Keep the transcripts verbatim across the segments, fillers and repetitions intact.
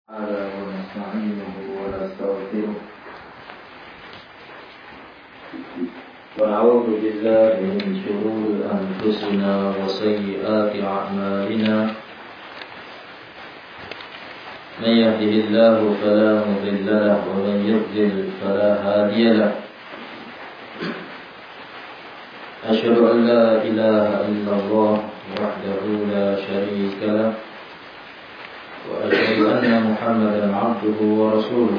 تعالى ونستعينه ونستغفره ونعوذ بالله من شرور أنفسنا وسيئات أعمالنا. من يهده الله فلا مضل له ومن يضلل فلا هادي له. أشهد أن لا إله إلا الله وحده لا شريك له وأشهد أن محمدا عبده ورسوله.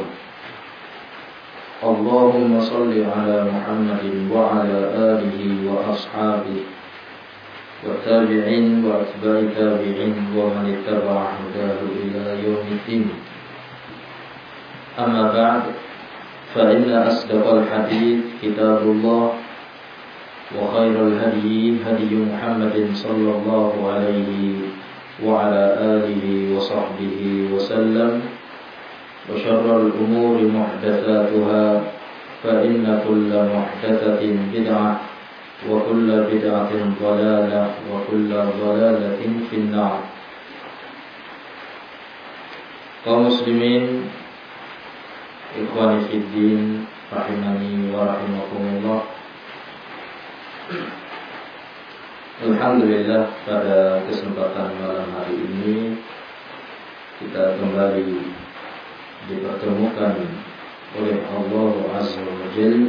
اللهم صل على محمد وعلى آله وأصحابه والتابعين وأتباع التابعين ومن اتبع هداه إلى يوم الدين. أما بعد، فإن أصدق الحديث كتاب الله، وخير الهدي هدي محمد صلى الله عليه وعلى آله وصحبه وسلم. وشر الأمور محدثاتها، فإن كل محدثة بدعة وكل بدعة ضلالة وكل ضلالة في النار. Kaum muslimin, ikhwani fiddin, rahimani wa rahimakumullah. Alhamdulillah, pada kesempatan malam hari ini kita kembali dipertemukan oleh Allah Azza wa Jalla,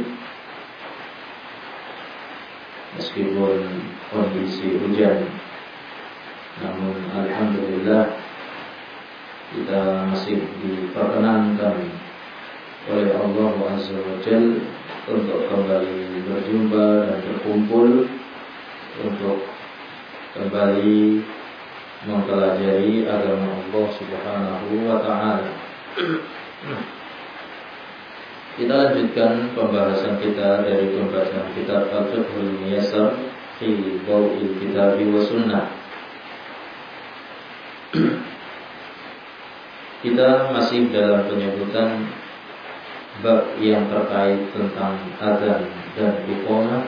meskipun kondisi hujan, namun alhamdulillah kita masih diperkenankan oleh Allah Azza wa Jalla untuk kembali berjumpa dan berkumpul untuk kembali mempelajari agama Allah Subhanahu wa ta'ala. Kita lanjutkan pembahasan kita dari pembacaan kitab Al-Fiqhul Muyassar fi Daw'il Kitab wa Sunnah. Kita masih dalam penyebutan bab yang terkait tentang adzan dan iqamah.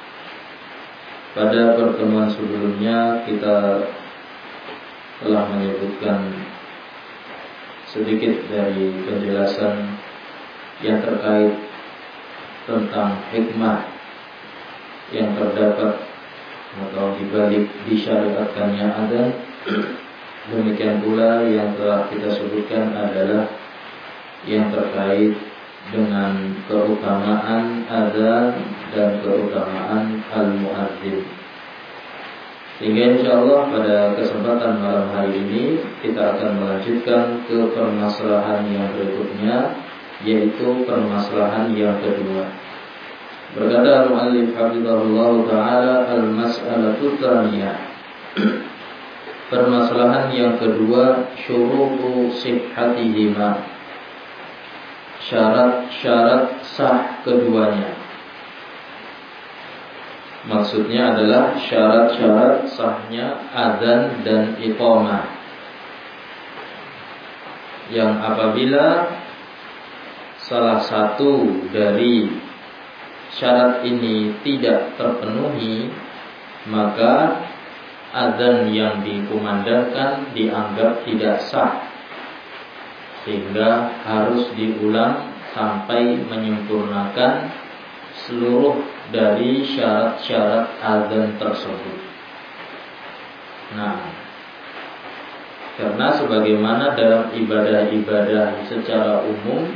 Pada pertemuan sebelumnya kita telah menyebutkan sedikit dari penjelasan yang terkait tentang hikmah yang terdapat atau dibalik disyariatkannya adzan. Demikian pula yang telah kita sebutkan adalah yang terkait dengan keutamaan adzan dan keutamaan al-muadzin. Sehingga insyaallah pada kesempatan malam hari ini kita akan melanjutkan ke permasalahan yang berikutnya, yaitu permasalahan yang kedua. Berkata al-muallif hafizahullah taala, al-mas'alatu tsaniyah. Permasalahan yang kedua, syurutu sihhatihima. Syarat-syarat sah keduanya. Maksudnya adalah syarat-syarat sahnya adzan dan iqamah, yang apabila salah satu dari syarat ini tidak terpenuhi, maka adzan yang dikumandangkan dianggap tidak sah, sehingga harus diulang sampai menyempurnakan seluruh dari syarat-syarat adzan tersebut. Nah, karena sebagaimana dalam ibadah-ibadah secara umum,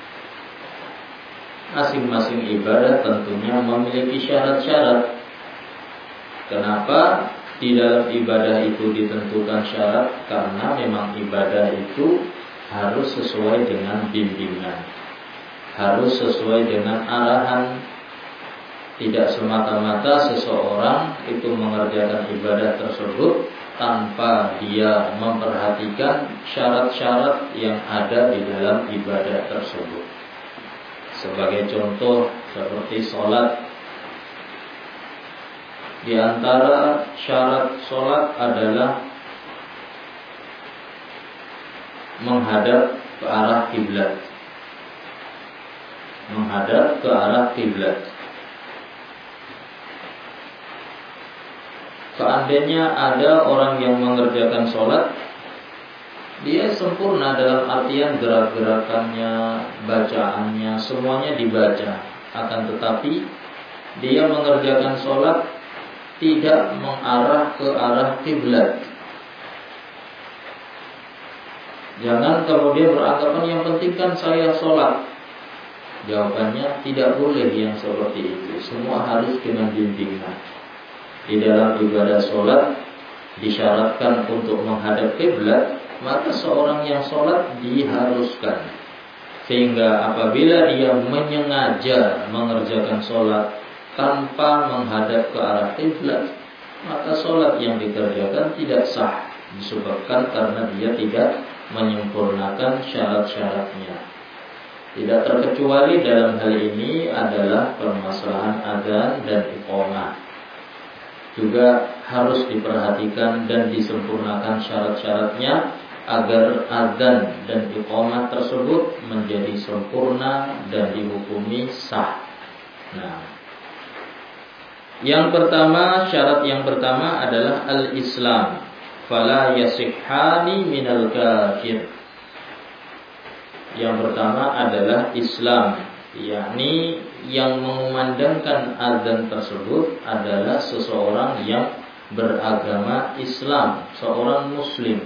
masing-masing ibadah tentunya memiliki syarat-syarat. Kenapa di dalam ibadah itu ditentukan syarat? Karena memang ibadah itu harus sesuai dengan bimbingan, harus sesuai dengan arahan. Tidak semata-mata seseorang itu mengerjakan ibadah tersebut tanpa dia memperhatikan syarat-syarat yang ada di dalam ibadah tersebut. Sebagai contoh, seperti sholat. Di antara syarat sholat adalah menghadap ke arah kiblat. Menghadap ke arah kiblat. Seandainya ada orang yang mengerjakan sholat dia sempurna dalam artian gerak-gerakannya, bacaannya, semuanya dibaca. Akan tetapi dia mengerjakan sholat tidak mengarah ke arah kiblat. Jangan kemudian beranggapan yang penting kan saya sholat. Jawabannya tidak boleh yang seperti itu. Semua harus dengan bimbingan. Di dalam ibadah sholat disyaratkan untuk menghadap kiblat, maka seorang yang sholat diharuskan. Sehingga apabila dia menyengaja mengerjakan sholat tanpa menghadap ke arah kiblat, maka sholat yang dikerjakan tidak sah, disebabkan karena dia tidak menyempurnakan syarat-syaratnya. Tidak terkecuali dalam hal ini adalah permasalahan adzan dan iqamah. Juga harus diperhatikan dan disempurnakan syarat-syaratnya agar adzan dan iqamah tersebut menjadi sempurna dan dihukumi sah. Nah, yang pertama, syarat yang pertama adalah al-Islam. Fala yasihhani minal kafir. Yang pertama adalah Islam, yakni yang mengumandangkan azan tersebut adalah seseorang yang beragama Islam, seorang muslim.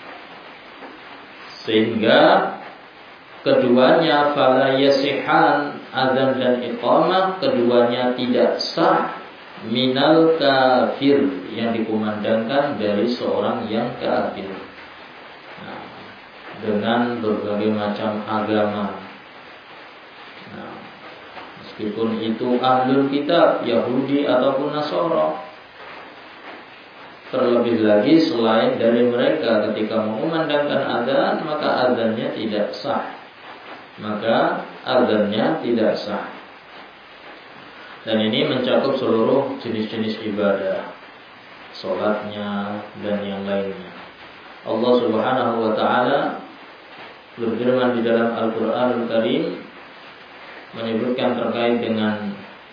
Sehingga keduanya fala yasihan, azan dan iqamah, keduanya tidak sah minal kafir, yang dikumandangkan dari seorang yang kafir. Nah, dengan berbagai macam agama. Nah, meskipun itu ahlul kitab, Yahudi ataupun Nasara. Terlebih lagi selain dari mereka ketika mengumandangkan azan, maka azannya tidak sah. Maka azannya tidak sah. Dan ini mencakup seluruh jenis-jenis ibadah, sholatnya dan yang lainnya. Allah Subhanahu wa ta'ala berfirman di dalam Al-Qur'anul Karim menyebutkan terkait dengan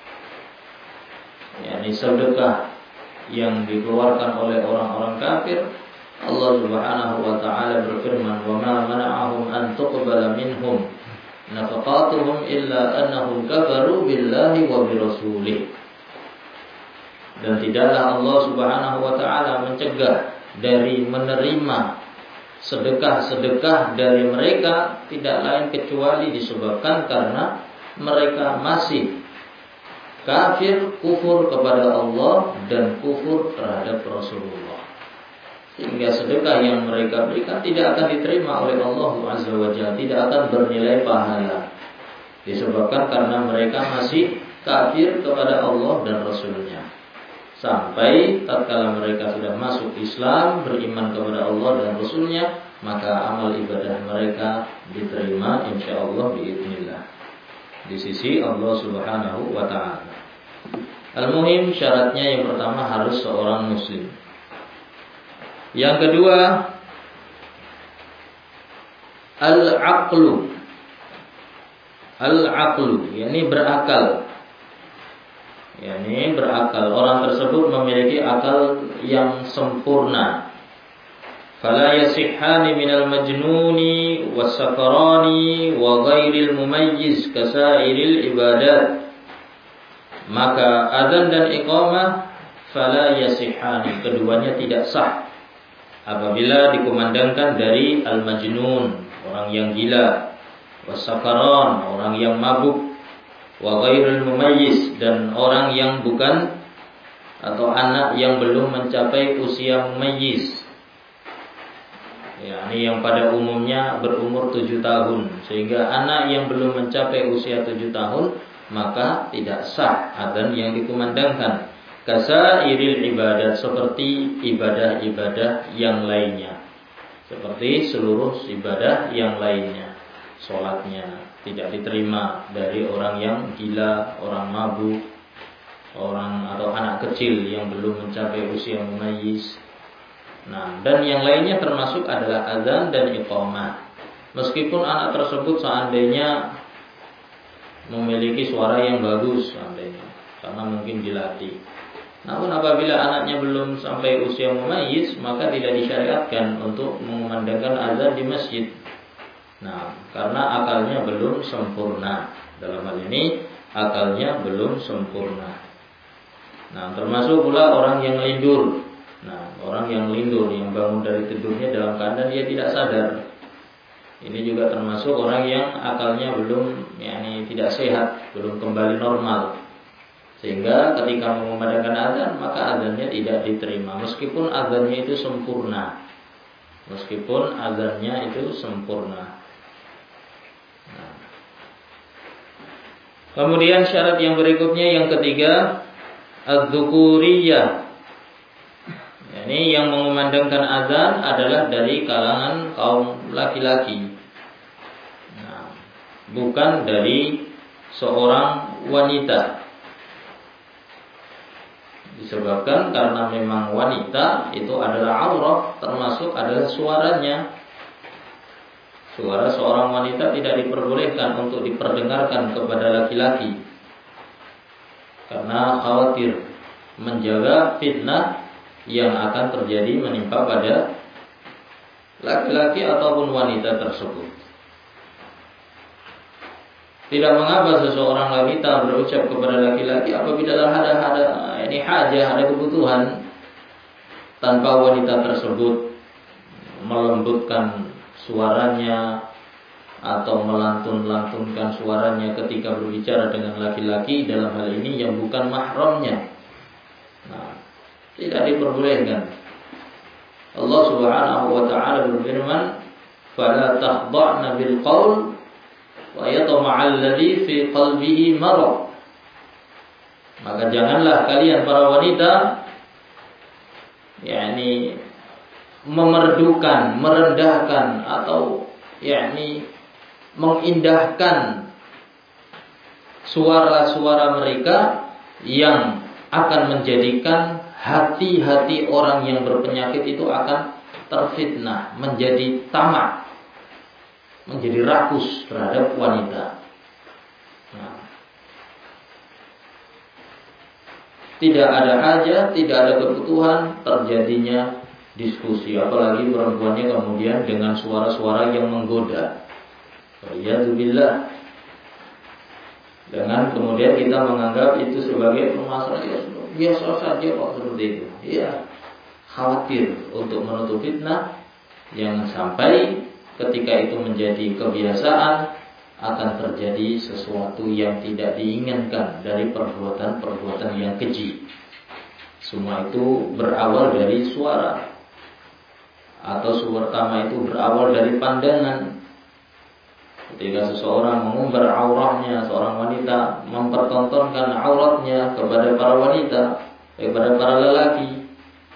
yakni sedekah yang dikeluarkan oleh orang-orang kafir. Allah Subhanahu wa ta'ala berfirman, "Wa ma mana'ahum an tuqbala minhum nafaqatuhum illa annahum kafaru billahi wa birasulih." Dan tidaklah Allah Subhanahu wa ta'ala mencegah dari menerima sedekah-sedekah dari mereka, tidak lain kecuali disebabkan karena mereka masih kafir, kufur kepada Allah dan kufur terhadap Rasulullah. Sehingga sedekah yang mereka berikan tidak akan diterima oleh Allah Azza wa Jalla, tidak akan bernilai pahala, disebabkan karena mereka masih kafir kepada Allah dan Rasulnya. Sampai tatkala mereka sudah masuk Islam, beriman kepada Allah dan Rasulnya, maka amal ibadah mereka diterima insyaallah biiznillah di sisi Allah Subhanahu wa ta'ala. Al-muhim, syaratnya yang pertama harus seorang muslim. Yang kedua, al-aqlu. Al-aqlu, yakni berakal. yakni berakal. Orang tersebut memiliki akal yang sempurna. Fala yasihhani minal majnuni was-sakrani wa ghairil mumayyiz kasairil ibadat. Maka azan dan iqamah fala yasihhani, keduanya tidak sah apabila dikumandangkan dari al-majnun, orang yang gila, was-sakran, orang yang mabuk, wa ghairul mumayyiz, dan orang yang bukan atau anak yang belum mencapai usia mumayyiz, yakni yang pada umumnya berumur tujuh tahun. Sehingga anak yang belum mencapai usia tujuh tahun maka tidak sah adzan yang dikumandangkan. Kasairil ibadat, seperti ibadah-ibadah yang lainnya, seperti seluruh ibadah yang lainnya. Sholatnya tidak diterima dari orang yang gila, orang mabuk, orang atau anak kecil yang belum mencapai usia mumayyiz. Nah, dan yang lainnya termasuk adalah azan dan iqamah. Meskipun anak tersebut seandainya memiliki suara yang bagus, seandainya karena mungkin dilatih, Namun apabila anaknya belum sampai usia mumayyiz, maka tidak disyariatkan untuk mengumandangkan azan di masjid. Nah, karena akalnya belum sempurna. Dalam hal ini akalnya belum sempurna. Nah, termasuk pula orang yang lindur. Nah, orang yang lindur, yang bangun dari tidurnya dalam keadaan dia tidak sadar. Ini juga termasuk orang yang akalnya belum, yakni tidak sehat, belum kembali normal. Sehingga ketika mengumandangkan azan, maka azannya tidak diterima. Meskipun azannya itu sempurna. Meskipun azannya itu sempurna. Nah. Kemudian syarat yang berikutnya, yang ketiga, az-dzukuriyah. Ini yang mengumandangkan azan adalah dari kalangan kaum laki-laki. Nah, bukan dari seorang wanita. Disebabkan karena memang wanita itu adalah aurat, termasuk adalah suaranya. Suara seorang wanita tidak diperbolehkan untuk diperdengarkan kepada laki-laki, karena khawatir menjaga fitnah yang akan terjadi menimpa pada laki-laki ataupun wanita tersebut. Tidak mengapa seseorang wanita berucap kepada laki-laki apabila ada ada ini hajah, ada kebutuhan, tanpa wanita tersebut melembutkan suaranya atau melantun-lantunkan suaranya ketika berbicara dengan laki-laki dalam hal ini yang bukan mahramnya. Nah, tidak diperbolehkan. Allah Subhanahu wa taala berfirman, "Fala takhda'na bil qaul wa yatma'al ladzi fi qalbihi marad." Maka janganlah kalian para wanita yakni memerdukan, merendahkan atau yakni mengindahkan suara-suara mereka yang akan menjadikan hati-hati orang yang berpenyakit itu akan terfitnah, menjadi tamak, menjadi rakus terhadap wanita. Nah, tidak ada hajat, tidak ada kebutuhan terjadinya diskusi, apalagi perempuannya kemudian dengan suara-suara yang menggoda. Waliyadzubillah. Dengan kemudian kita menganggap itu sebagai permasalahan biasa saja kok seperti itu. Iya, khawatir untuk menutup fitnah yang sampai ketika itu menjadi kebiasaan akan terjadi sesuatu yang tidak diinginkan dari perbuatan-perbuatan yang keji. Semua itu berawal dari suara, atau pertama itu berawal dari pandangan. Ketika seseorang mengumbar aurahnya, seorang wanita mempertontonkan auratnya kepada para wanita, kepada para lelaki,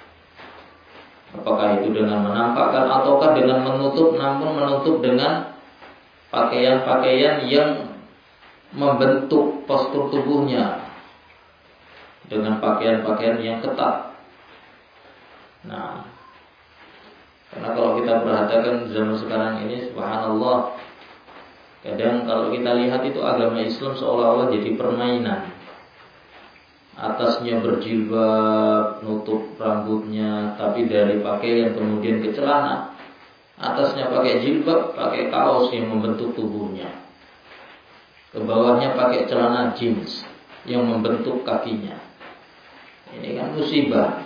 apakah itu dengan menampakkan ataukah dengan menutup, namun menutup dengan pakaian-pakaian yang membentuk postur tubuhnya dengan pakaian-pakaian yang ketat. Nah, karena kalau kita perhatikan zaman sekarang ini, subhanallah, kadang kalau kita lihat itu agama Islam seolah-olah jadi permainan. Atasnya berjilbab, nutup rambutnya, tapi dari pakaian kemudian ke celana. Atasnya pakai jilbab, pakai kaos yang membentuk tubuhnya. Ke bawahnya pakai celana jeans yang membentuk kakinya. Ini kan musibah.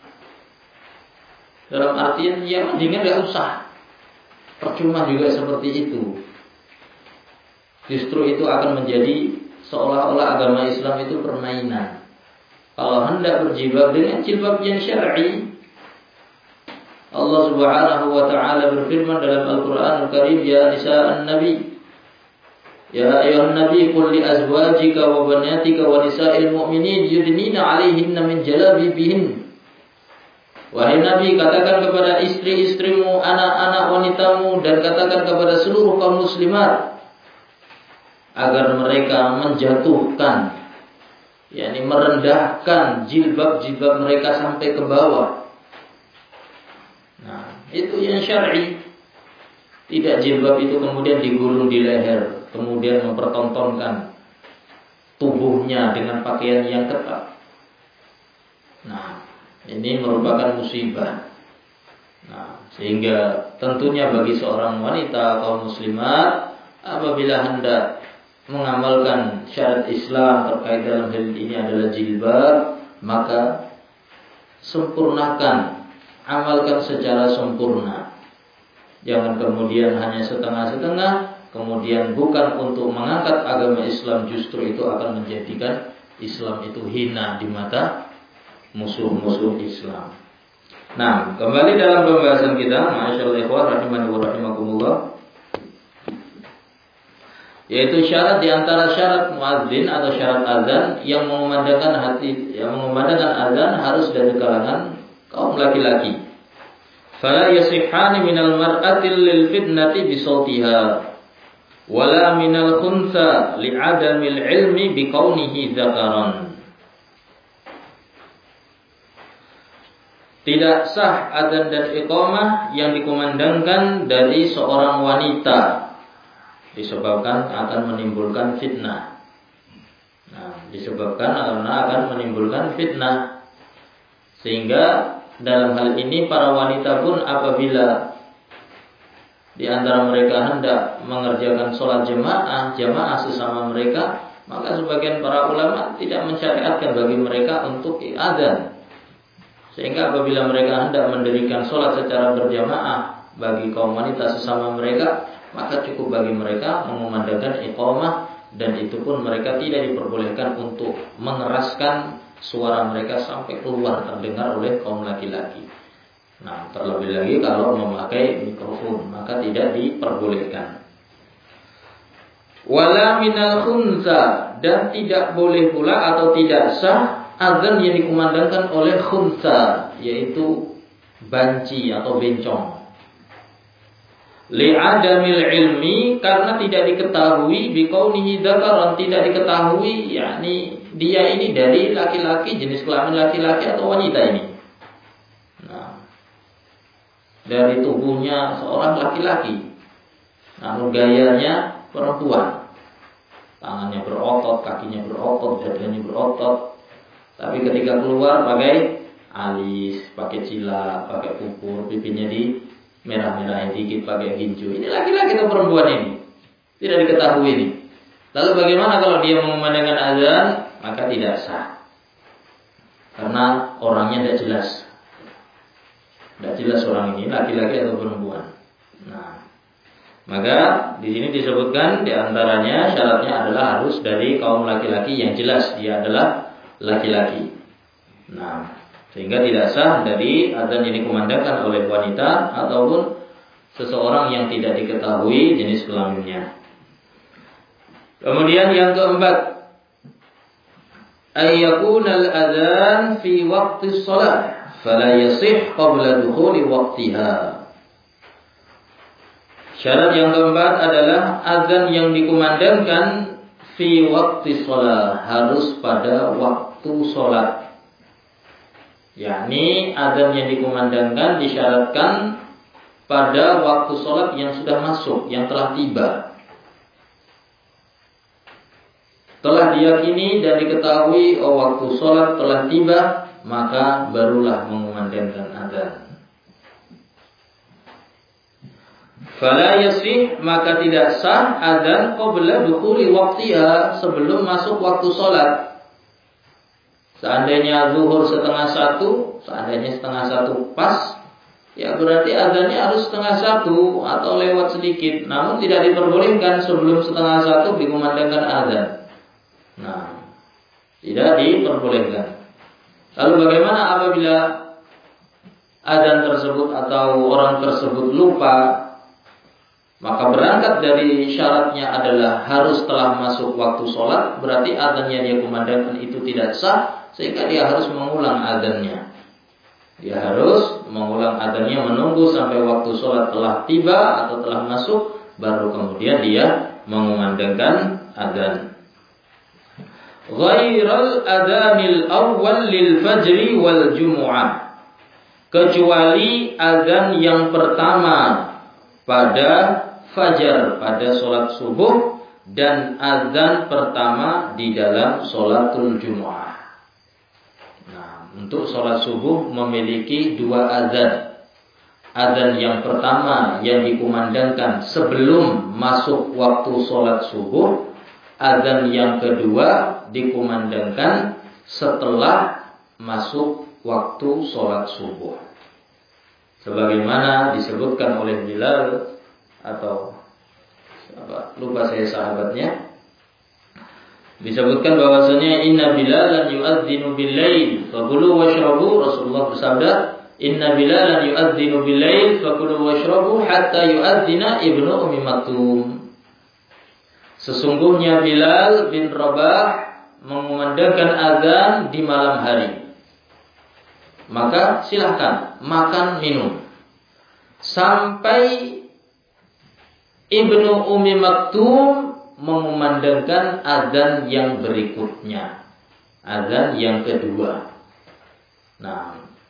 Dalam artian ya mendingan gak usah. Percuma juga seperti itu. Justru itu akan menjadi seolah-olah agama Islam itu permainan. Kalau hendak berjilbab dengan jilbab yang syar'i, Allah Subhanahu wa taala berfirman dalam Al-Qur'an Al-Karim, ya nisa'an nabi, ya ayuhan nabi qul li azwajika wa banatika wa nisa'il mu'minin yudnina 'alaihinna min jalabibihin. Wahai Nabi, katakan kepada istri-istrimu, anak-anak wanitamu, dan katakan kepada seluruh kaum muslimat agar mereka menjatuhkan, yakni merendahkan jilbab-jilbab mereka sampai ke bawah. Nah, itu yang syar'i. Tidak jilbab itu kemudian digulung di leher, kemudian mempertontonkan tubuhnya dengan pakaian yang ketat. Ini merupakan musibah. Nah, sehingga tentunya bagi seorang wanita kaum muslimat apabila hendak mengamalkan syarat Islam terkait dalam hal ini adalah jilbab, maka sempurnakan, amalkan secara sempurna. Jangan kemudian hanya setengah-setengah, kemudian bukan untuk mengangkat agama Islam, justru itu akan menjadikan Islam itu hina di mata musuh-musuh Islam. Nah, kembali dalam pembahasan kita, ma'asyiral ikhwah rahimani wa rahimakumullah, yaitu syarat di antara syarat muadzin atau syarat azan yang mengumandangkan hati, yang mengumandangkan azan harus dari kalangan kaum laki-laki. Fala yasihhani minal mar'ati lil fitnati bi sautiha wala minal khunsa li'adamil ilmi bi kaunihi dzakaran. Tidak sah adzan dan iqamah yang dikumandangkan dari seorang wanita disebabkan akan menimbulkan fitnah. Nah, disebabkan karena akan menimbulkan fitnah. Sehingga dalam hal ini para wanita pun apabila di antara mereka hendak mengerjakan sholat jemaah, jemaah sesama mereka, maka sebagian para ulama tidak mensyariatkan bagi mereka untuk adzan. Sehingga apabila mereka hendak mendirikan sholat secara berjamaah bagi kaum wanita sesama mereka, maka cukup bagi mereka mengumandangkan iqamah, dan itu pun mereka tidak diperbolehkan untuk mengeraskan suara mereka sampai keluar terdengar oleh kaum laki-laki. Nah, terlebih lagi kalau memakai mikrofon, maka tidak diperbolehkan. Wala minal khunsa, dan tidak boleh pula atau tidak sah azan yang dikumandangkan oleh khunsa, yaitu banci atau bencong. Li'adamil ilmi, karena tidak diketahui biqaunihi dzakaran, tidak diketahui yakni dia ini dari laki-laki, jenis kelamin laki-laki atau wanita ini. Nah, dari tubuhnya seorang laki-laki, namun gayanya perempuan. Tangannya berotot, kakinya berotot, dadanya berotot. Tapi ketika keluar pakai alis, pakai cila, pakai pupur, pipinya di merah-merahin dikit, pakai gincu. Ini laki-laki atau perempuan ini? Tidak diketahui ini. Lalu bagaimana kalau dia mengumandangkan azan? Maka tidak sah. Karena orangnya tidak jelas. Tidak jelas orang ini laki-laki atau perempuan. Nah, maka di sini disebutkan di antaranya syaratnya adalah harus dari kaum laki-laki yang jelas dia adalah laki-laki. Nah, sehingga tidak sah dari azan yang dikumandangkan oleh wanita ataupun seseorang yang tidak diketahui jenis kelaminnya. Kemudian yang keempat, ayyakunal adzan fi waqti shalah fala yasih qabla dukhuli waqtiha. Syarat yang keempat adalah azan yang dikumandangkan fi waqti shalah, harus pada waktu salat. Yakni azan yang dikumandangkan disyaratkan pada waktu salat yang sudah masuk, yang telah tiba. Telah diyakini dan diketahui oh waktu salat telah tiba, maka barulah mengumandangkan azan. Fala yasih, maka tidak sah azan qabla dukhuli waqtiha, sebelum masuk waktu salat. Seandainya zuhur setengah satu, seandainya setengah satu pas, ya berarti azannya harus setengah satu atau lewat sedikit. Namun tidak diperbolehkan sebelum setengah satu dikumandangkan azan. Nah, tidak diperbolehkan. Lalu bagaimana apabila azan tersebut atau orang tersebut lupa? Maka berangkat dari syaratnya adalah harus telah masuk waktu sholat, berarti azan yang dia kumandangkan itu tidak sah, sehingga dia harus mengulang azannya. Dia harus mengulang azannya, menunggu sampai waktu sholat telah tiba atau telah masuk, baru kemudian dia mengumandangkan azan. Ghairal adhanil awwal lil fajri wal jumu'ah, kecuali azan yang pertama pada fajar, pada sholat subuh, dan azan pertama di dalam sholatul jumu'ah. Nah, untuk sholat subuh memiliki dua azan. Azan yang pertama yang dikumandangkan sebelum masuk waktu sholat subuh. Azan yang kedua dikumandangkan setelah masuk waktu sholat subuh. Sebagaimana disebutkan oleh Bilal atau apa, lupa saya sahabatnya, disebutkan bahwasanya inna Bilalan yu'adzinu bil-lail fakulu washrabu. Rasulullah bersabda, inna Bilalan yu'adzinu bil-lail fakulu washrabu hatta yu'adzina ibnu Ummi Maktum. Sesungguhnya Bilal bin Rabah mengumandangkan azan di malam hari. Maka silahkan makan minum sampai Ibnu Ummi Maktum mengumandangkan azan yang berikutnya, azan yang kedua. Nah,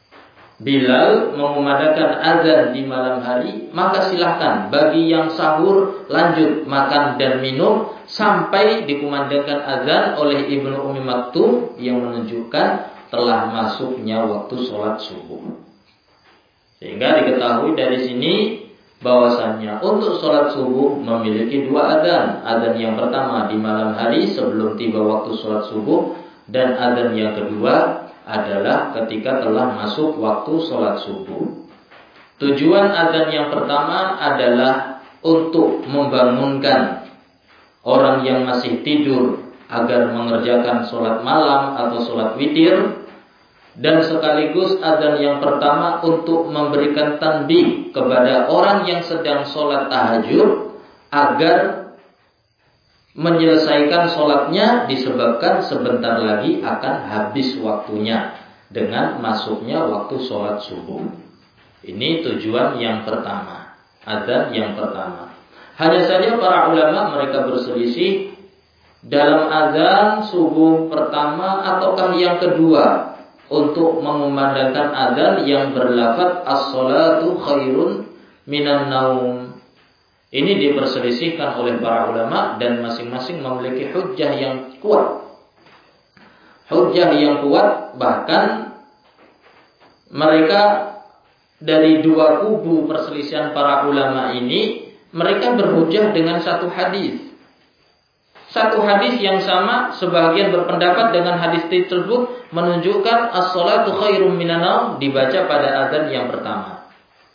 Bilal mengumandangkan azan di malam hari, maka silahkan bagi yang sahur lanjut makan dan minum sampai dikumandangkan azan oleh Ibnu Ummi Maktum yang menunjukkan telah masuknya waktu sholat subuh. Sehingga diketahui dari sini bahwasannya untuk sholat subuh memiliki dua azan. Azan yang pertama di malam hari sebelum tiba waktu sholat subuh, dan azan yang kedua adalah ketika telah masuk waktu sholat subuh. Tujuan azan yang pertama adalah untuk membangunkan orang yang masih tidur agar mengerjakan sholat malam atau sholat witir, dan sekaligus azan yang pertama untuk memberikan tanbih kepada orang yang sedang sholat tahajud agar menyelesaikan sholatnya, disebabkan sebentar lagi akan habis waktunya dengan masuknya waktu sholat subuh. Ini tujuan yang pertama, azan yang pertama. Hanya saja para ulama mereka berselisih dalam azan subuh pertama ataukah yang kedua untuk mengumandangkan azan yang berlafaz as-salatu khairun minan naum. Ini diperselisihkan oleh para ulama dan masing-masing memiliki hujjah yang kuat. Hujjah yang kuat, bahkan mereka dari dua kubu perselisihan para ulama ini, mereka berhujjah dengan satu hadis. Satu hadis yang sama, sebagian berpendapat dengan hadis tersebut menunjukkan as-salatu khairum minan naum dibaca pada azan yang pertama.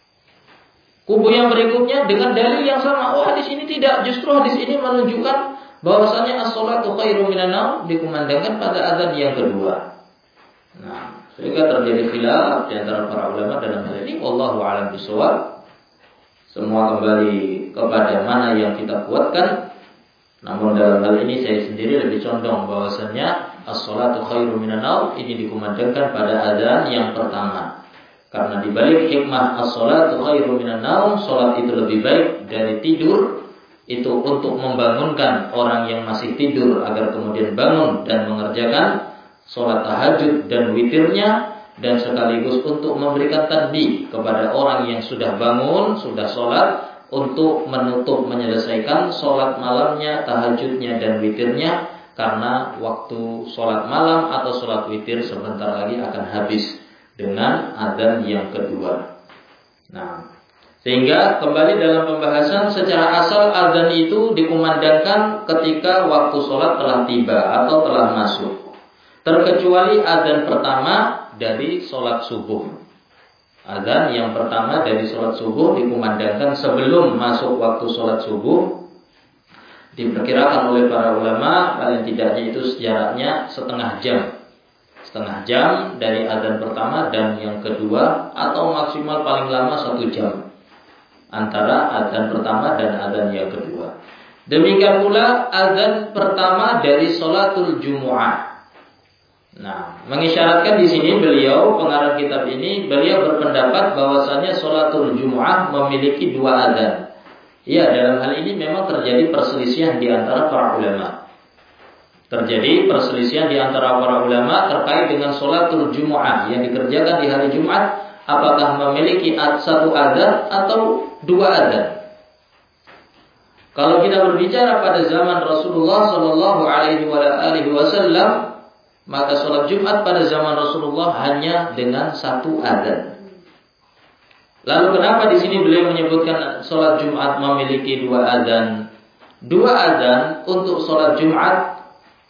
Kubu yang berikutnya dengan dalil yang sama, oh hadis ini tidak, justru hadis ini menunjukkan bahwasanya as-salatu khairum minan naum dikumandangkan pada azan yang kedua. Nah, sehingga terjadi khilaf di antara para ulama dalam hal ini. Wallahu a'lam bishawab. Semua kembali kepada mana yang kita kuatkan. Namun dalam hal ini saya sendiri lebih condong bahwasanya as-salatu khairum minan naum ini dikumandangkan pada azan yang pertama. Karena dibalik hikmah as-salatu khairum minan naum, salat itu lebih baik dari tidur, itu untuk membangunkan orang yang masih tidur agar kemudian bangun dan mengerjakan salat tahajud dan witirnya, dan sekaligus untuk memberikan tanbih kepada orang yang sudah bangun, sudah salat, untuk menutup menyelesaikan sholat malamnya, tahajudnya dan witirnya, karena waktu sholat malam atau sholat witir sebentar lagi akan habis dengan azan yang kedua. Nah, sehingga kembali dalam pembahasan secara asal azan itu dikumandangkan ketika waktu sholat telah tiba atau telah masuk, terkecuali azan pertama dari sholat subuh. Azan yang pertama dari sholat subuh dikumandangkan sebelum masuk waktu sholat subuh. Diperkirakan oleh para ulama paling tidaknya itu jaraknya setengah jam, setengah jam dari azan pertama dan yang kedua, atau maksimal paling lama satu jam antara azan pertama dan azan yang kedua. Demikian pula azan pertama dari sholatul Jumu'ah. Nah, mengisyaratkan di sini beliau pengarang kitab ini, beliau berpendapat bahwasanya sholatul Jumu'ah memiliki dua azan. Ya, dalam hal ini memang terjadi perselisihan di antara para ulama. Terjadi perselisihan di antara para ulama terkait dengan sholatul Jumu'ah yang dikerjakan di hari Jumat, apakah memiliki satu azan atau dua azan. Kalau kita berbicara pada zaman Rasulullah Shallallahu Alaihi Wasallam, maka sholat Jumat pada zaman Rasulullah hanya dengan satu adzan. Lalu kenapa di sini beliau menyebutkan sholat Jumat memiliki dua adzan? Dua adzan untuk sholat Jumat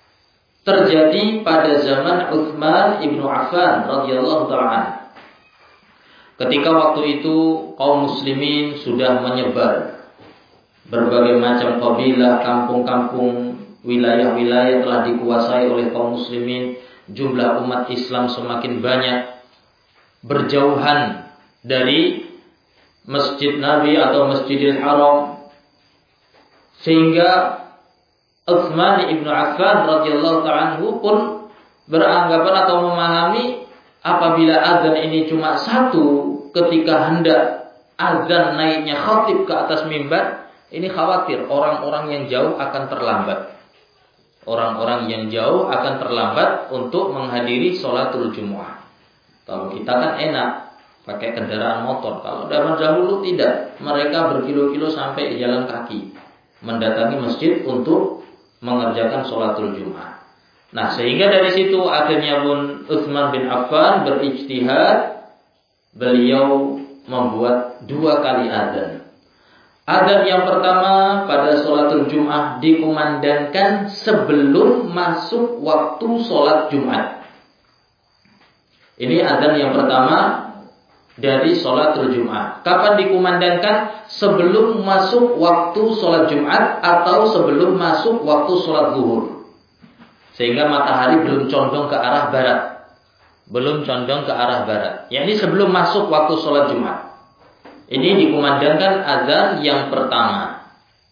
terjadi pada zaman Utsman ibnu Affan radhiyallahu taala. Ketika waktu itu kaum muslimin sudah menyebar, berbagai macam kabilah, kampung-kampung, wilayah-wilayah telah dikuasai oleh kaum muslimin, jumlah umat Islam semakin banyak, berjauhan dari Masjid Nabi atau Masjidil Haram, sehingga Utsman ibnu Affan radhiyallahu ta'ala pun beranggapan atau memahami apabila azan ini cuma satu ketika hendak azan naiknya khatib ke atas mimbar, ini khawatir orang-orang yang jauh akan terlambat. Orang-orang yang jauh akan terlambat untuk menghadiri sholatul Jumu'ah. Kalau kita kan enak pakai kendaraan motor. Kalau zaman dahulu tidak, mereka berkilo-kilo sampai jalan kaki mendatangi masjid untuk mengerjakan sholatul Jumu'ah. Nah, sehingga dari situ akhirnya pun Utsman bin Affan berijtihad, beliau membuat dua kali adzan. Adzan yang pertama pada sholatul Jumu'ah dikumandangkan sebelum masuk waktu sholat Jumat. Ini adzan yang pertama dari sholatul Jumu'ah. Kapan dikumandangkan? Sebelum masuk waktu sholat Jumat atau sebelum masuk waktu sholat zuhur. Sehingga matahari belum condong ke arah barat. Belum condong ke arah barat. Yakni sebelum masuk waktu sholat Jumat. Ini dikumandangkan azan yang pertama.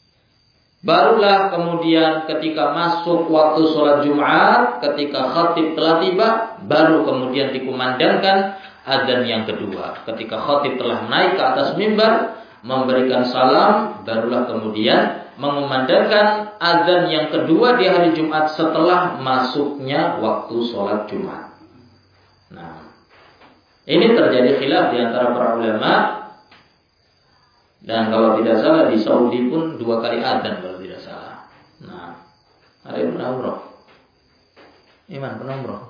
Barulah kemudian ketika masuk waktu sholat Jumat, ketika khatib telah tiba, baru kemudian dikumandangkan azan yang kedua. Ketika khatib telah naik ke atas mimbar, memberikan salam, barulah kemudian mengumandangkan azan yang kedua di hari Jumat setelah masuknya waktu sholat Jumat. Nah, ini terjadi khilaf di antara para ulama. Dan kalau tidak salah di Saudi pun dua kali adzan kalau tidak salah. Nah, ada yang pernah umroh? Iman pernah umroh?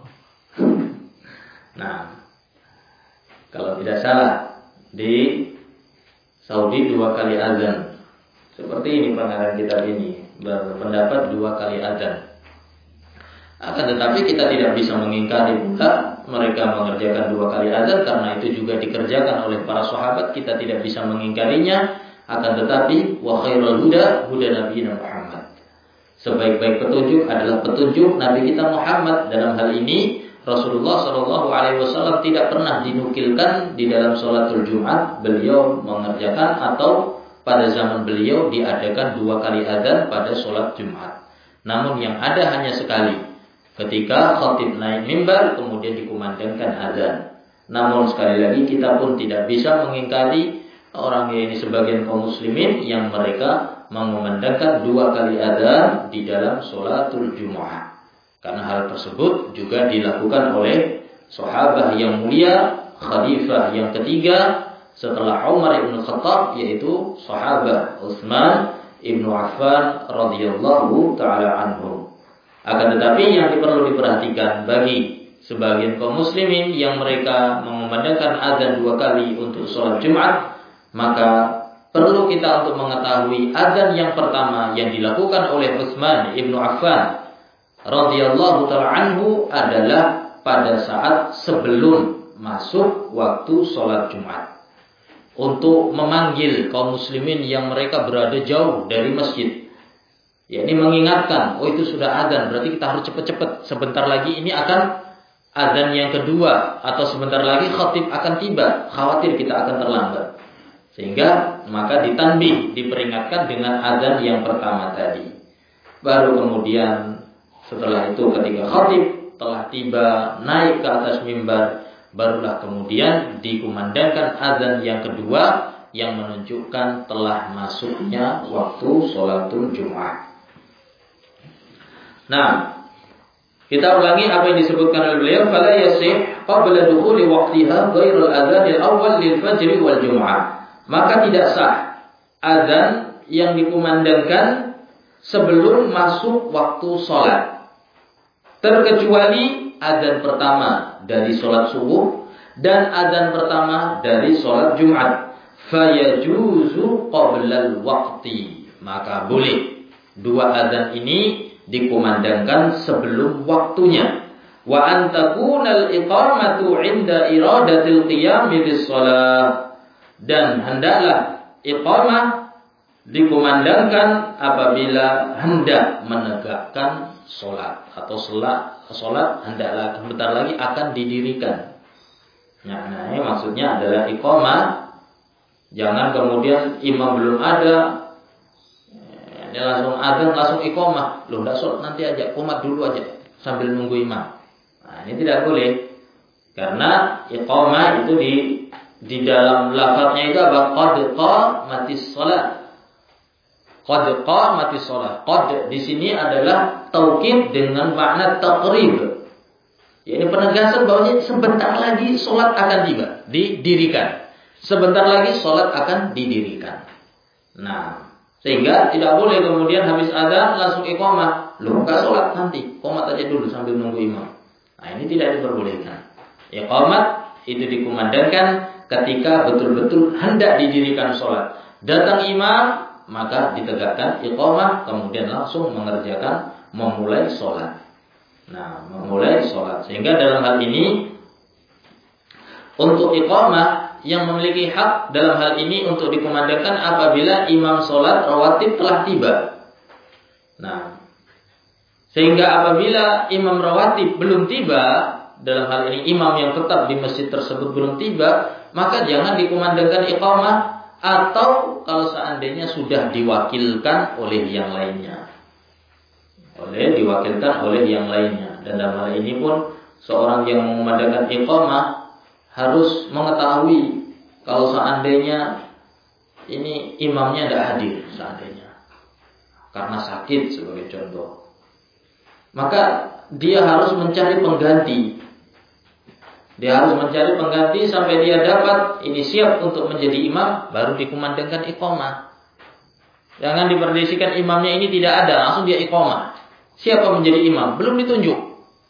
Nah, kalau tidak salah di Saudi dua kali adzan. Seperti ini pengarang kitab ini, berpendapat dua kali adzan. Akan tetapi kita tidak bisa mengingkari pula mereka mengerjakan dua kali azan karena itu juga dikerjakan oleh para sahabat, kita tidak bisa mengingkarinya. Akan tetapi wa khairul huda huda nabiyina Muhammad. Sebaik-baik petunjuk adalah petunjuk Nabi kita Muhammad. Dalam hal ini Rasulullah shallallahu alaihi wasallam tidak pernah dinukilkan di dalam sholatul Jumat beliau mengerjakan atau pada zaman beliau diadakan dua kali azan pada sholat Jumat. Namun yang ada hanya sekali. Ketika khatib naik mimbar kemudian dikumandangkan azan. Namun sekali lagi kita pun tidak bisa mengingkari orang ini sebagian kaum muslimin yang mereka mengumandangkan dua kali azan di dalam sholatul Jumu'ah. Karena hal tersebut juga dilakukan oleh sahabat yang mulia, khalifah yang ketiga setelah Umar ibn Khattab, yaitu sahabat Utsman ibn Affan radhiyallahu taala anhu. Akan tetapi yang perlu diperhatikan bagi sebagian kaum muslimin yang mereka mengumandangkan azan dua kali untuk sholat Jumat, maka perlu kita untuk mengetahui azan yang pertama yang dilakukan oleh Utsman ibnu Affan radhiyallahu taala anhu adalah pada saat sebelum masuk waktu sholat Jumat, untuk memanggil kaum muslimin yang mereka berada jauh dari masjid. Ya, ini mengingatkan, oh itu sudah azan, berarti kita harus cepat-cepat. Sebentar lagi ini akan azan yang kedua, atau sebentar lagi khatib akan tiba, khawatir kita akan terlambat. Sehingga maka ditanbih, diperingatkan dengan azan yang pertama tadi. Baru kemudian setelah itu ketika khatib telah tiba, naik ke atas mimbar, barulah kemudian dikumandangkan azan yang kedua yang menunjukkan telah masuknya waktu sholatul Jumu'ah. Nah, kita ulangi apa yang disebutkan oleh beliau, fala yasih qabla dukhuli waqtiha ghairul adzan al-awwal lil fajr wal jumu'ah. Maka tidak sah azan yang dikumandangkan sebelum masuk waktu salat. terkecuali adzan pertama dari sholat subuh dan adzan pertama dari sholat Jumat. Fayajuzu qoblal waqti, maka boleh dua adzan ini dikumandangkan sebelum waktunya. Wa an takunal iqamatu 'inda iradatil qiyam bis shalah, dan hendaklah iqamah dikumandangkan apabila hendak menegakkan salat atau salat salat hendaklah sebentar lagi akan didirikan. Nah, nah ini maksudnya adalah iqamah. Jangan kemudian imam belum ada, dia langsung adzan langsung iqamah. Loh, enggak sholat nanti aja, qomat dulu aja sambil nunggu imam. Nah, ini tidak boleh. Karena iqamah itu di di dalam lafaznya itu apa? Qad qamatis shalah. Qad qamatis shalah. Qad di sini adalah taukid dengan makna taqrib. Ini penegasan bahwa sebentar lagi sholat akan tiba, didirikan. Sebentar lagi sholat akan didirikan. Nah, sehingga tidak boleh kemudian habis adzan langsung iqamah. Loh, enggak sholat nanti, qomat aja dulu sambil nunggu imam. Nah, ini tidak diperbolehkan. Iqamat itu dikumandangkan ketika betul-betul hendak didirikan sholat. Datang imam, maka ditegakkan iqamah, kemudian langsung mengerjakan memulai sholat. Nah, memulai sholat. Sehingga dalam hal ini untuk iqamah yang memiliki hak dalam hal ini untuk dikumandangkan apabila imam sholat rawatib telah tiba. Nah, sehingga apabila imam rawatib belum tiba, dalam hal ini imam yang tetap di masjid tersebut belum tiba, maka jangan dikumandangkan iqamah, atau kalau seandainya sudah diwakilkan oleh yang lainnya. Oleh diwakilkan oleh yang lainnya. Dan dalam hal ini pun seorang yang mengumandangkan iqamah harus mengetahui kalau seandainya ini imamnya tidak hadir seandainya karena sakit sebagai contoh, maka dia harus mencari pengganti. Dia harus mencari pengganti sampai dia dapat ini siap untuk menjadi imam, baru dikumandangkan iqamah. Jangan diperdesikan imamnya ini tidak ada, langsung dia iqamah. Siapa menjadi imam? Belum ditunjuk.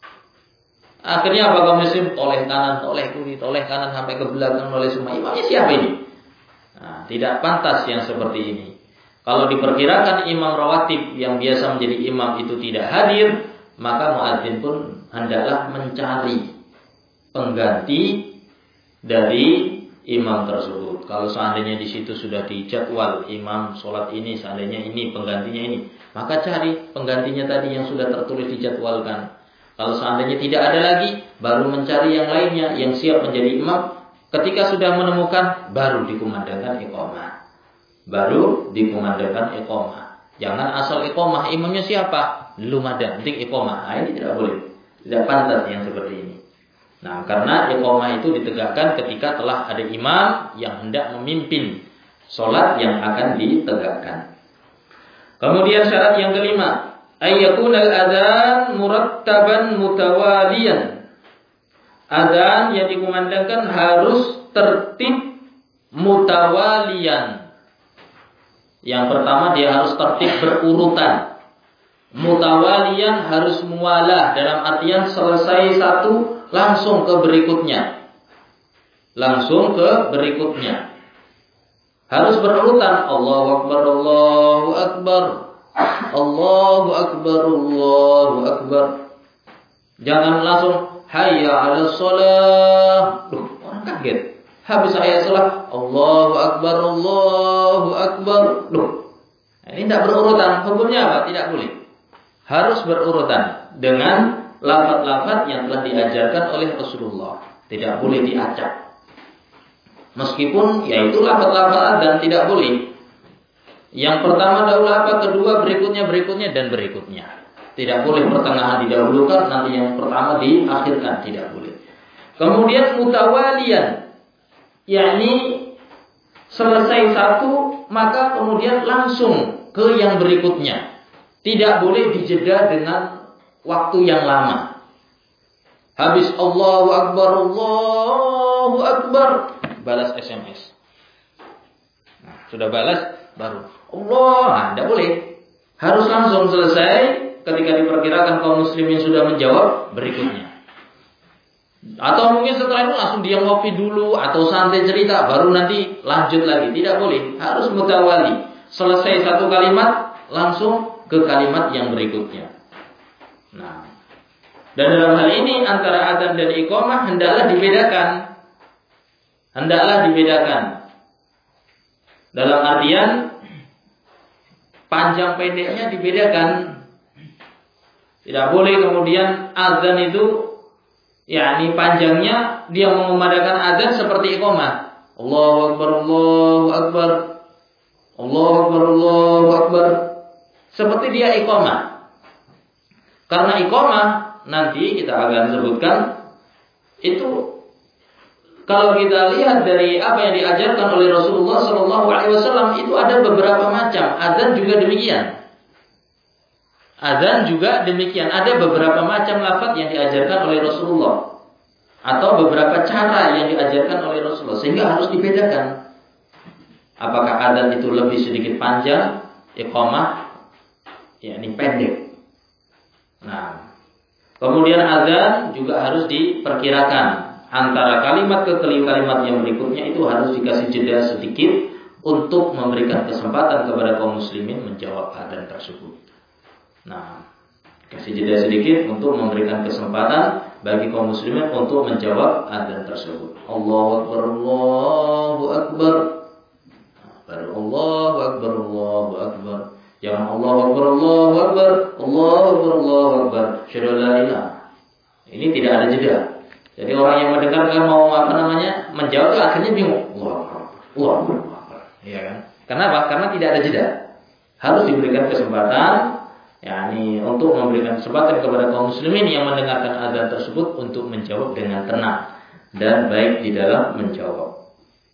Akhirnya apa kaum muslim? Toleh kanan, toleh kiri, toleh kanan sampai ke belakang oleh semua. Imamnya siapa ini? Nah, tidak pantas yang seperti ini. Kalau diperkirakan imam rawatib yang biasa menjadi imam itu tidak hadir, maka muadzin pun hendaklah mencari pengganti dari imam tersebut. Kalau seandainya di situ sudah dijadwal imam sholat ini, seandainya ini penggantinya ini, maka cari penggantinya tadi yang sudah tertulis dijadwalkan. Kalau seandainya tidak ada lagi, baru mencari yang lainnya yang siap menjadi imam. Ketika sudah menemukan, baru dikumandangkan iqamah. Baru dikumandangkan iqamah. Jangan asal iqamah, imamnya siapa? Belum ada, penting iqamah. Nah, ini tidak boleh. Tidak pantas yang seperti ini. Nah, karena iqamah itu ditegakkan ketika telah ada imam yang hendak memimpin sholat yang akan ditegakkan. Kemudian syarat yang kelima, ayyakunal adzan murattaban mutawaliyan. Adzan yang dikumandangkan harus tertib mutawaliyan. Yang pertama dia harus tertib berurutan. Mutawaliyan harus mualah, dalam artian selesai satu langsung ke berikutnya. Langsung ke berikutnya. Harus berurutan. Allahu Akbar, Allahu Akbar. Allahu Akbar, Allahu Akbar. Jangan langsung hayya 'alas shalah. Duh, orang kaget. Habis ayat salat, Allahu Akbar, Allahu Akbar. Duh. Ini tidak berurutan. Hukumnya apa? Tidak boleh. Harus berurutan dengan lafaz-lafaz yang telah diajarkan oleh Rasulullah. Tidak boleh diacak. Meskipun yaitu lafaz-lafaz dan tidak boleh. Yang pertama dahulu apa, kedua berikutnya, berikutnya dan berikutnya. Tidak boleh pertengahan didahulukan, nanti yang pertama diakhirkan, tidak boleh. Kemudian mutawalian, yakni selesai satu maka kemudian langsung ke yang berikutnya. Tidak boleh dijeda dengan waktu yang lama. Habis Allahu Akbar, Allahu Akbar, balas S M S. Nah, sudah balas baru Allah, nah, tidak boleh. Harus langsung selesai, ketika diperkirakan kaum muslimin sudah menjawab, berikutnya. Atau mungkin setelah itu langsung dia ngopi dulu atau santai cerita, baru nanti lanjut lagi. Tidak boleh, harus mutawali. Selesai satu kalimat, langsung ke kalimat yang berikutnya. Nah, dan dalam hal ini antara adzan dan iqamah hendaklah dibedakan. Hendaklah dibedakan. Dalam artian panjang pendeknya dibedakan. Tidak boleh kemudian adzan itu, yakni panjangnya dia mengumandangkan adzan seperti iqamah. Allahu Akbar, Allahu Akbar, Allahu Akbar, Allahu Akbar. Seperti dia iqamah. Karena iqamah nanti kita akan sebutkan itu, kalau kita lihat dari apa yang diajarkan oleh Rasulullah Shallallahu Alaihi Wasallam, itu ada beberapa macam. Adzan juga demikian. Adzan juga demikian. Ada beberapa macam lafaz yang diajarkan oleh Rasulullah, atau beberapa cara yang diajarkan oleh Rasulullah, sehingga harus dibedakan. Apakah adzan itu lebih sedikit panjang, iqamah yakni pendek. Nah, kemudian adzan juga harus diperkirakan. Antara kalimat ke kalimat yang berikutnya itu harus dikasih jeda sedikit untuk memberikan kesempatan kepada kaum muslimin menjawab adzan tersebut. Nah, kasih jeda sedikit untuk memberikan kesempatan bagi kaum muslimin untuk menjawab adzan tersebut. Allahu Akbar, Allahu Akbar. Baru Allahu Akbar, Allahu Akbar. Jangan Allahu Akbar, Allahu Akbar, Allahu Akbar, Allahu Akbar. Syahadu la ilaha. Ini tidak ada jeda. Jadi orang yang mendengarkan mau apa namanya menjawab itu akhirnya bingung. Allahu Akbar, Allahu Akbar. Iya kan? Kenapa? Karena tidak ada jeda. Harus diberikan kesempatan, yakni untuk memberikan kesempatan kepada kaum muslimin yang mendengarkan adzan tersebut untuk menjawab dengan tenang dan baik di dalam menjawab.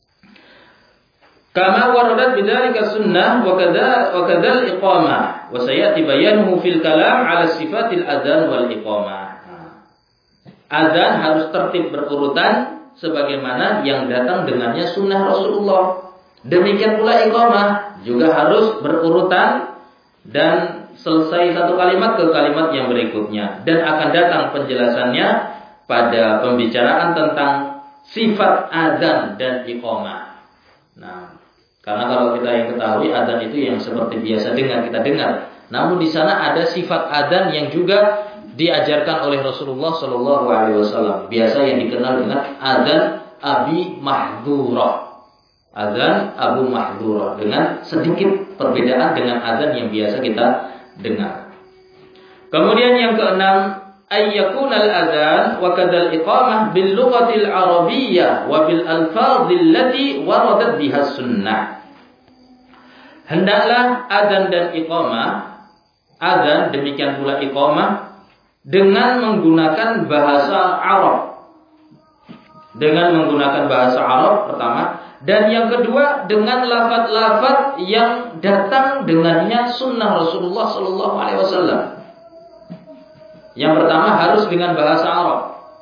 Kama waradat bidzalika sunnah wa kadza wa kadzal iqamah wa sayati bayanuhu fil kalam ala sifatil adzan wal iqamah. Adzan harus tertib berurutan sebagaimana yang datang dengannya sunnah Rasulullah. Demikian pula iqamah juga harus berurutan dan selesai satu kalimat ke kalimat yang berikutnya, dan akan datang penjelasannya pada pembicaraan tentang sifat adzan dan iqamah. Nah, karena kalau kita yang ketahui adzan itu yang seperti biasa dengar kita dengar, namun di sana ada sifat adzan yang juga diajarkan oleh Rasulullah Shallallahu Alaihi Wasallam. Biasa yang dikenal dengan adzan Abi Mahdurah, adzan Abu Mahdurah, dengan sedikit perbedaan dengan adzan yang biasa kita dengar. Kemudian yang keenam, ayyakunal adzan wa kadzal iqamah bil lughatil arabiyyah wa bil alfadhil lati waradat biha sunnah. Hendaklah adzan dan iqamah, adzan demikian pula iqamah, dengan menggunakan bahasa Arab. Dengan menggunakan bahasa Arab pertama, dan yang kedua dengan lafaz-lafaz yang datang dengannya sunnah Rasulullah Sallallahu Alaihi Wasallam. Yang pertama harus dengan bahasa Arab.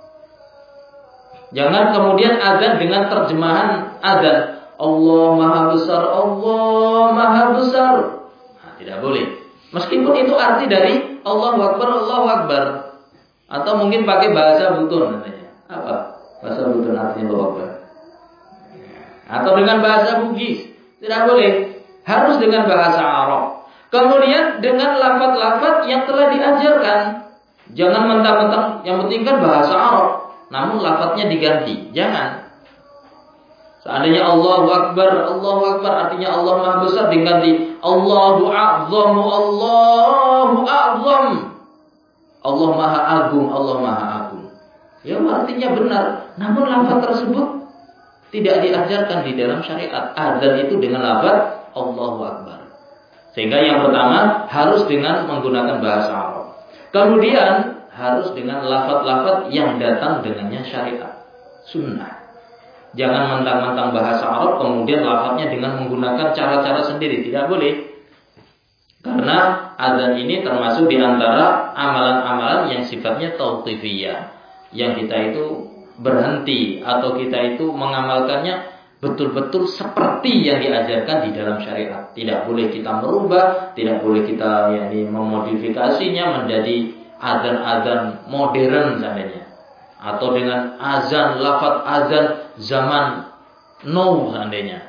Jangan kemudian adzan dengan terjemahan adzan Allah Maha Besar, Allah Maha Besar. Nah, tidak boleh. Meskipun itu arti dari Allahu Akbar, Allahu Akbar. Atau mungkin pakai bahasa butun namanya. Apa? Bahasa butun artinya Allahu Akbar. Atau dengan bahasa Bugis. Tidak boleh. Harus dengan bahasa Arab. Kemudian dengan lafaz-lafaz yang telah diajarkan. Jangan mentang-mentang yang penting kan bahasa Arab, namun lafaznya diganti. Jangan. Seandainya Allahu Akbar, Allahu Akbar artinya Allah Maha Besar, diganti Allahu A'zamu, Allahu A'zam. Allah Maha Agung, Allah Maha Agung. Ya artinya benar, namun lafaz tersebut tidak diajarkan di dalam syariat. Adzan itu dengan lafaz Allahu Akbar. Sehingga yang pertama harus dengan menggunakan bahasa Arab. Kemudian harus dengan lafaz-lafaz yang datang dengannya syariat, sunnah. Jangan mentang-mentang bahasa Arab kemudian lafaznya dengan menggunakan cara-cara sendiri, tidak boleh. Karena adzan ini termasuk di antara amalan-amalan yang sifatnya tauqifiyah, yang kita itu berhenti atau kita itu mengamalkannya betul-betul seperti yang diajarkan di dalam syariat. Tidak boleh kita merubah, tidak boleh kita yakni memodifikasinya menjadi azan-azan modern seandainya, atau dengan azan lafaz azan zaman now seandainya.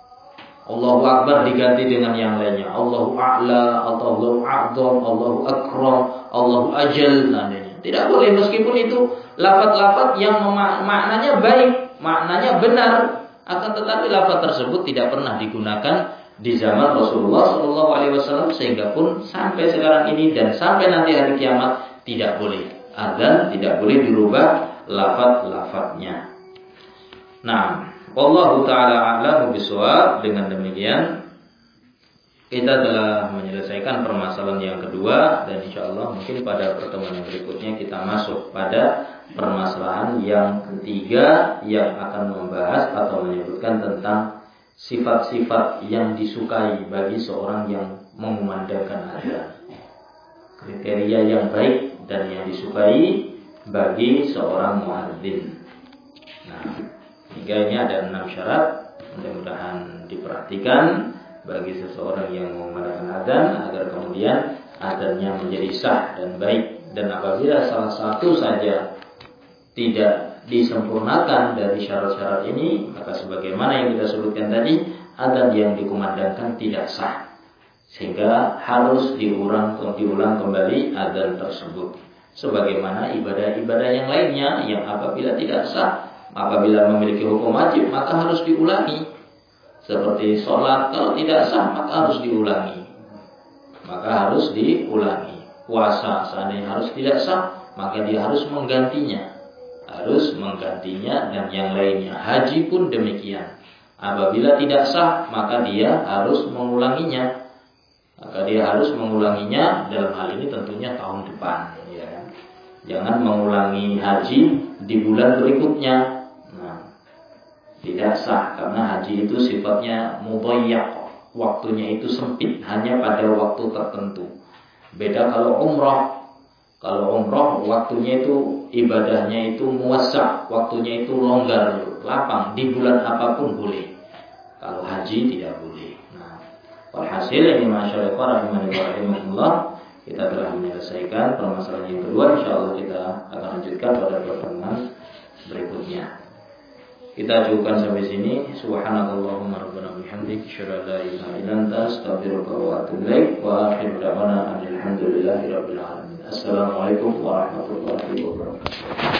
Allahu Akbar diganti dengan yang lainnya. Allahu A'la, Allahu A'zam, Allahu Akram, Allahu Ajal seandainya. Tidak boleh, meskipun itu lafaz-lafaz yang maknanya baik, maknanya benar, akan tetapi lafaz tersebut tidak pernah digunakan di zaman Rasulullah shallallahu alaihi wasallam, sehingga pun sampai sekarang ini dan sampai nanti hari kiamat tidak boleh azan, tidak boleh dirubah lafaz-lafaznya. Nah, wallahu taala a'lamu bishawab. Dengan demikian kita telah menyelesaikan permasalahan yang kedua, dan insyaallah mungkin pada pertemuan yang berikutnya kita masuk pada permasalahan yang ketiga yang akan membahas atau menyebutkan tentang sifat-sifat yang disukai bagi seorang yang mengumandangkan azan. Kriteria yang baik dan yang disukai bagi seorang muadzin. Nah, hingga ini ada enam syarat, mudah-mudahan diperhatikan bagi seseorang yang mengumandangkan azan agar kemudian azannya menjadi sah dan baik. Dan apabila salah satu saja tidak disempurnakan dari syarat-syarat ini, maka sebagaimana yang kita sebutkan tadi, azan yang dikumandangkan tidak sah, sehingga harus diulang diulang kembali azan tersebut. Sebagaimana ibadah-ibadah yang lainnya yang apabila tidak sah, apabila memiliki hukum wajib, maka harus diulangi. Seperti sholat, kalau tidak sah maka harus diulangi. Maka harus diulangi. Puasa seandainya harus tidak sah, maka dia harus menggantinya. Harus menggantinya dan yang lainnya. Haji pun demikian. Apabila tidak sah, maka dia harus mengulanginya. Maka dia harus mengulanginya, dalam hal ini tentunya tahun depan. Ya. Jangan mengulangi haji di bulan berikutnya. Tidak sah, karena haji itu sifatnya mudayyak, waktunya itu sempit, hanya pada waktu tertentu. Beda kalau umrah. Kalau umrah waktunya itu, ibadahnya itu muwassa', waktunya itu longgar, lapang, di bulan apapun boleh. Kalau haji tidak boleh. Nah, walhasil ini masyaallah rahimahullah, kita telah menyelesaikan permasalahan yang kedua. Insyaallah kita akan lanjutkan pada pertemuan berikutnya. Kita cukupkan sampai sini. Subhanakallahumma rabbana bihamdik, asyhadu an la ilaha illa anta, astaghfiruka wa atubu ilaik. Wa akhiru da'wana alhamdulillahi rabbil alamin. Assalamualaikum warahmatullahi wabarakatuh.